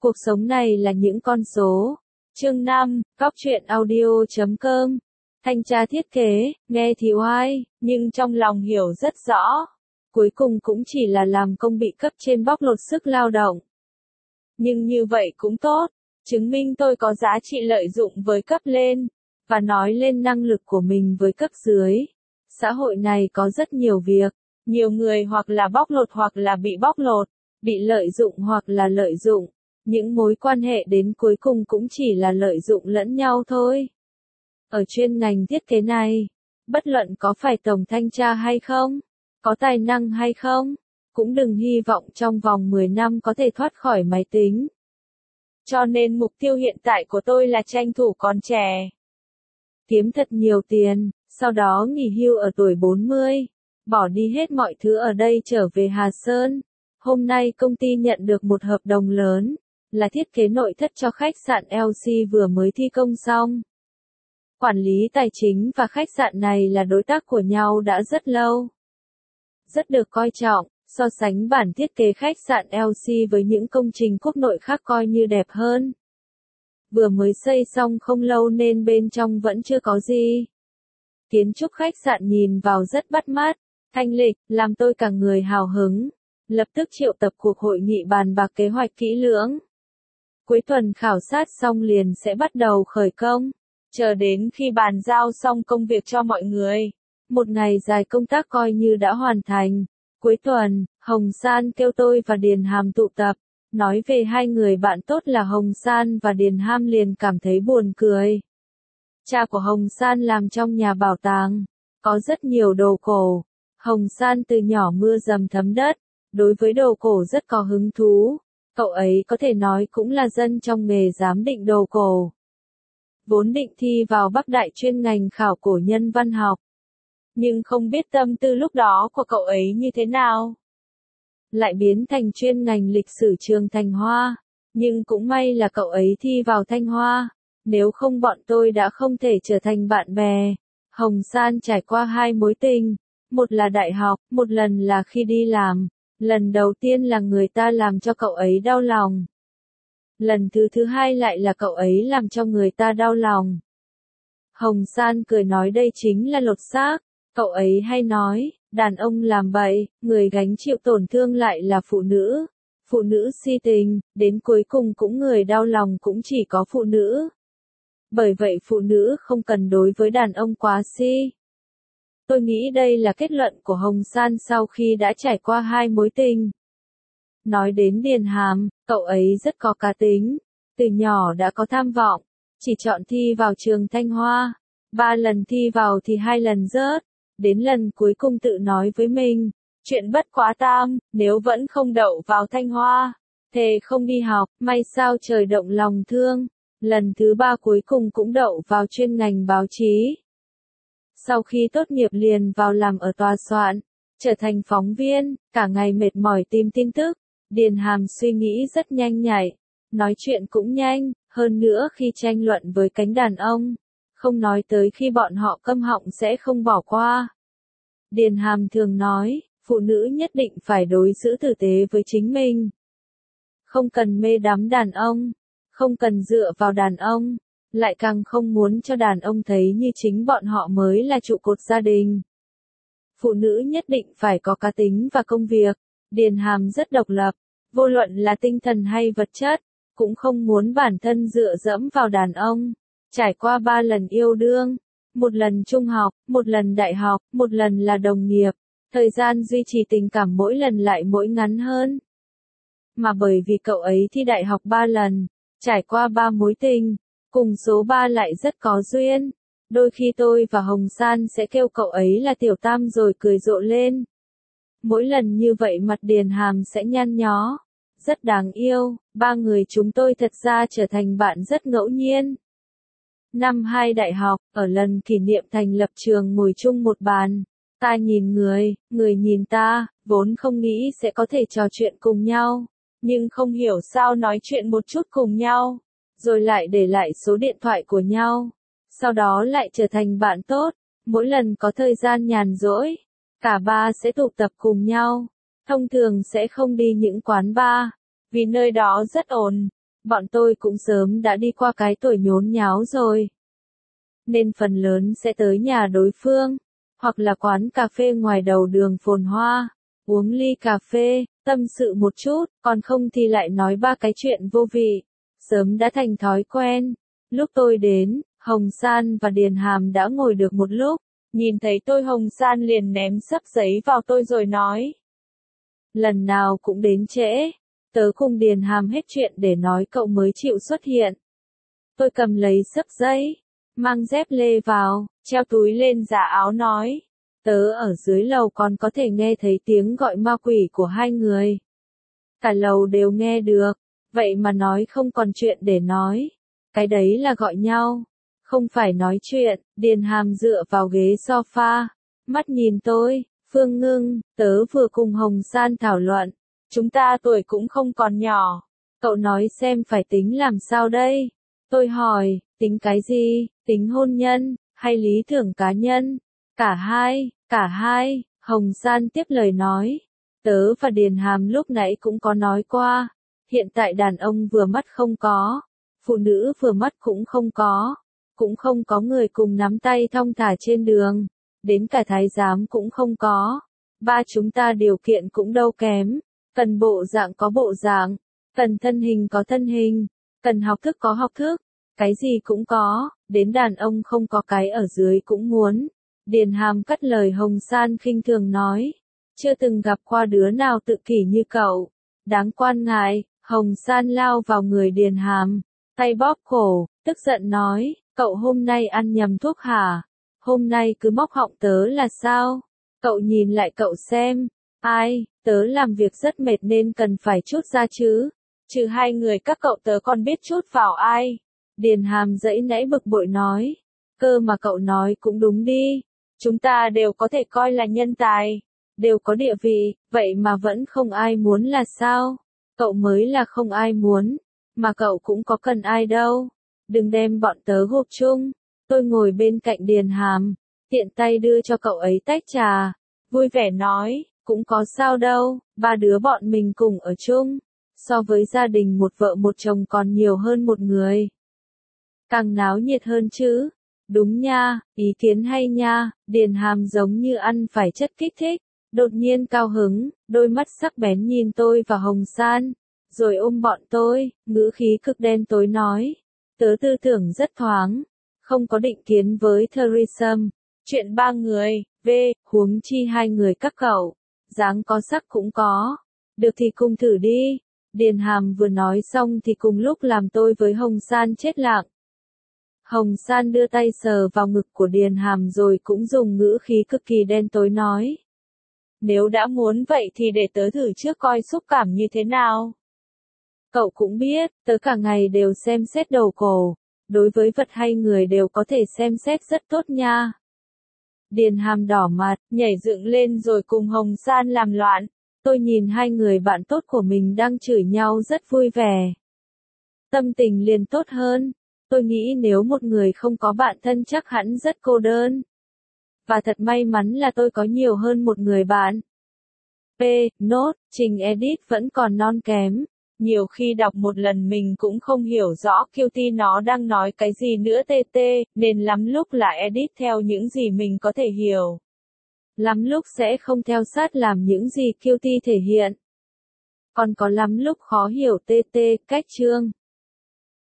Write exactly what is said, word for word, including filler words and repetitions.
Cuộc sống này là những con số. Chương năm, Góc truyện audio chấm com. Thanh tra thiết kế, nghe thì oai, nhưng trong lòng hiểu rất rõ. Cuối cùng cũng chỉ là làm công bị cấp trên bóc lột sức lao động. Nhưng như vậy cũng tốt, chứng minh tôi có giá trị lợi dụng với cấp lên, và nói lên năng lực của mình với cấp dưới. Xã hội này có rất nhiều việc, nhiều người hoặc là bóc lột hoặc là bị bóc lột, bị lợi dụng hoặc là lợi dụng. Những mối quan hệ đến cuối cùng cũng chỉ là lợi dụng lẫn nhau thôi. Ở chuyên ngành thiết kế này, bất luận có phải tổng thanh tra hay không, có tài năng hay không, cũng đừng hy vọng trong vòng mười năm có thể thoát khỏi máy tính. Cho nên mục tiêu hiện tại của tôi là tranh thủ còn trẻ. Kiếm thật nhiều tiền, sau đó nghỉ hưu ở tuổi bốn mươi, bỏ đi hết mọi thứ ở đây trở về Hà Sơn. Hôm nay công ty nhận được một hợp đồng lớn, là thiết kế nội thất cho khách sạn lờ xê vừa mới thi công xong. Quản lý tài chính và khách sạn này là đối tác của nhau đã rất lâu. Rất được coi trọng, so sánh bản thiết kế khách sạn lờ xê với những công trình quốc nội khác coi như đẹp hơn. Vừa mới xây xong không lâu nên bên trong vẫn chưa có gì. Kiến trúc khách sạn nhìn vào rất bắt mắt, thanh lịch, làm tôi cả người hào hứng. Lập tức triệu tập cuộc hội nghị bàn bạc kế hoạch kỹ lưỡng. Cuối tuần khảo sát xong liền sẽ bắt đầu khởi công, chờ đến khi bàn giao xong công việc cho mọi người. Một ngày dài công tác coi như đã hoàn thành. Cuối tuần, Hồng San kêu tôi và Điền Hàm tụ tập, nói về hai người bạn tốt là Hồng San và Điền Hàm liền cảm thấy buồn cười. Cha của Hồng San làm trong nhà bảo tàng, có rất nhiều đồ cổ. Hồng San từ nhỏ mưa dầm thấm đất, đối với đồ cổ rất có hứng thú. Cậu ấy có thể nói cũng là dân trong nghề giám định đồ cổ. Vốn định thi vào Bắc Đại chuyên ngành khảo cổ nhân văn học. Nhưng không biết tâm tư lúc đó của cậu ấy như thế nào. Lại biến thành chuyên ngành lịch sử trường Thanh Hoa. Nhưng cũng may là cậu ấy thi vào Thanh Hoa. Nếu không bọn tôi đã không thể trở thành bạn bè. Hồng San trải qua hai mối tình. Một là đại học, một lần là khi đi làm. Lần đầu tiên là người ta làm cho cậu ấy đau lòng. Lần thứ thứ hai lại là cậu ấy làm cho người ta đau lòng. Hồng San cười nói đây chính là lột xác. Cậu ấy hay nói, đàn ông làm bậy, người gánh chịu tổn thương lại là phụ nữ. Phụ nữ si tình, đến cuối cùng cũng người đau lòng cũng chỉ có phụ nữ. Bởi vậy phụ nữ không cần đối với đàn ông quá si. Tôi nghĩ đây là kết luận của Hồng San sau khi đã trải qua hai mối tình. Nói đến Điền Hàm, cậu ấy rất có cá tính, từ nhỏ đã có tham vọng, chỉ chọn thi vào trường Thanh Hoa, ba lần thi vào thì hai lần rớt, đến lần cuối cùng tự nói với mình, chuyện bất quá tam, nếu vẫn không đậu vào Thanh Hoa, thề không đi học, may sao trời động lòng thương, lần thứ ba cuối cùng cũng đậu vào chuyên ngành báo chí. Sau khi tốt nghiệp liền vào làm ở tòa soạn, trở thành phóng viên, cả ngày mệt mỏi tìm tin tức. Điền Hàm suy nghĩ rất nhanh nhạy, nói chuyện cũng nhanh, hơn nữa khi tranh luận với cánh đàn ông, không nói tới khi bọn họ câm họng sẽ không bỏ qua. Điền Hàm thường nói, phụ nữ nhất định phải đối xử tử tế với chính mình. Không cần mê đắm đàn ông, không cần dựa vào đàn ông, lại càng không muốn cho đàn ông thấy như chính bọn họ mới là trụ cột gia đình. Phụ nữ nhất định phải có cá tính và công việc. Điền Hàm rất độc lập, vô luận là tinh thần hay vật chất, cũng không muốn bản thân dựa dẫm vào đàn ông. Trải qua ba lần yêu đương, một lần trung học, một lần đại học, một lần là đồng nghiệp, thời gian duy trì tình cảm mỗi lần lại mỗi ngắn hơn. Mà bởi vì cậu ấy thi đại học ba lần, trải qua ba mối tình, cùng số ba lại rất có duyên. Đôi khi tôi và Hồng San sẽ kêu cậu ấy là tiểu tam rồi cười rộ lên. Mỗi lần như vậy mặt Điền Hàm sẽ nhăn nhó. Rất đáng yêu, ba người chúng tôi thật ra trở thành bạn rất ngẫu nhiên. Năm hai đại học, ở lần kỷ niệm thành lập trường ngồi chung một bàn. Ta nhìn người, người nhìn ta, vốn không nghĩ sẽ có thể trò chuyện cùng nhau. Nhưng không hiểu sao nói chuyện một chút cùng nhau. Rồi lại để lại số điện thoại của nhau. Sau đó lại trở thành bạn tốt. Mỗi lần có thời gian nhàn rỗi, cả ba sẽ tụ tập cùng nhau. Thông thường sẽ không đi những quán bar, vì nơi đó rất ồn. Bọn tôi cũng sớm đã đi qua cái tuổi nhốn nháo rồi. Nên phần lớn sẽ tới nhà đối phương, hoặc là quán cà phê ngoài đầu đường phồn hoa, uống ly cà phê, tâm sự một chút, còn không thì lại nói ba cái chuyện vô vị. Sớm đã thành thói quen. Lúc tôi đến, Hồng San và Điền Hàm đã ngồi được một lúc. Nhìn thấy tôi Hồng San liền ném xấp giấy vào tôi rồi nói. Lần nào cũng đến trễ. Tớ cùng Điền Hàm hết chuyện để nói cậu mới chịu xuất hiện. Tôi cầm lấy xấp giấy, mang dép lê vào, treo túi lên giả áo nói. Tớ ở dưới lầu còn có thể nghe thấy tiếng gọi ma quỷ của hai người. Cả lầu đều nghe được, vậy mà nói không còn chuyện để nói. Cái đấy là gọi nhau, không phải nói chuyện. Điền Hàm dựa vào ghế sofa, mắt nhìn tôi. Phương Ngưng, tớ vừa cùng Hồng San thảo luận. Chúng ta tuổi cũng không còn nhỏ. Cậu nói xem phải tính làm sao đây? Tôi hỏi, tính cái gì? Tính hôn nhân, hay lý tưởng cá nhân? Cả hai, cả hai. Hồng San tiếp lời nói. Tớ và Điền Hàm lúc nãy cũng có nói qua. Hiện tại đàn ông vừa mắt không có. Phụ nữ vừa mắt cũng không có. Cũng không có người cùng nắm tay thong thả trên đường. Đến cả thái giám cũng không có. Ba chúng ta điều kiện cũng đâu kém. Cần bộ dạng có bộ dạng. Cần thân hình có thân hình. Cần học thức có học thức. Cái gì cũng có. Đến đàn ông không có cái ở dưới cũng muốn. Điền Hàm cắt lời Hồng San khinh thường nói. Chưa từng gặp qua đứa nào tự kỷ như cậu. Đáng quan ngại. Hồng San lao vào người Điền Hàm. Tay bóp cổ. Tức giận nói. Cậu hôm nay ăn nhầm thuốc hả? Hôm nay cứ móc họng tớ là sao? Cậu nhìn lại cậu xem. Ai, tớ làm việc rất mệt nên cần phải chút ra chứ. Trừ hai người các cậu tớ còn biết chút vào ai. Điền Hàm dãy nãy bực bội nói. Cơ mà cậu nói cũng đúng đi. Chúng ta đều có thể coi là nhân tài. Đều có địa vị, vậy mà vẫn không ai muốn là sao? Cậu mới là không ai muốn. Mà cậu cũng có cần ai đâu. Đừng đem bọn tớ gộp chung. Tôi ngồi bên cạnh Điền Hàm, tiện tay đưa cho cậu ấy tách trà, vui vẻ nói, cũng có sao đâu, ba đứa bọn mình cùng ở chung, so với gia đình một vợ một chồng còn nhiều hơn một người. Càng náo nhiệt hơn chứ. Đúng nha, ý kiến hay nha. Điền Hàm giống như ăn phải chất kích thích, đột nhiên cao hứng, đôi mắt sắc bén nhìn tôi và Hồng San, rồi ôm bọn tôi, ngữ khí cực đen tối nói, tớ tư tưởng rất thoáng. Không có định kiến với threesome. Chuyện ba người, v, huống chi hai người các cậu. Dáng có sắc cũng có. Được thì cùng thử đi. Điền Hàm vừa nói xong thì cùng lúc làm tôi với Hồng San chết lặng. Hồng San đưa tay sờ vào ngực của Điền Hàm rồi cũng dùng ngữ khí cực kỳ đen tối nói. Nếu đã muốn vậy thì để tớ thử trước coi xúc cảm như thế nào. Cậu cũng biết, tớ cả ngày đều xem xét đầu cổ. Đối với vật hay người đều có thể xem xét rất tốt nha. Điền Hàm đỏ mặt, nhảy dựng lên rồi cùng Hồng San làm loạn. Tôi nhìn hai người bạn tốt của mình đang chửi nhau rất vui vẻ. Tâm tình liền tốt hơn. Tôi nghĩ nếu một người không có bạn thân chắc hẳn rất cô đơn. Và thật may mắn là tôi có nhiều hơn một người bạn. P. Nốt, trình edit vẫn còn non kém. Nhiều khi đọc một lần mình cũng không hiểu rõ quy tê nó đang nói cái gì nữa tt, nên lắm lúc là edit theo những gì mình có thể hiểu. Lắm lúc sẽ không theo sát làm những gì quy tê thể hiện. Còn có lắm lúc khó hiểu tt, cách chương.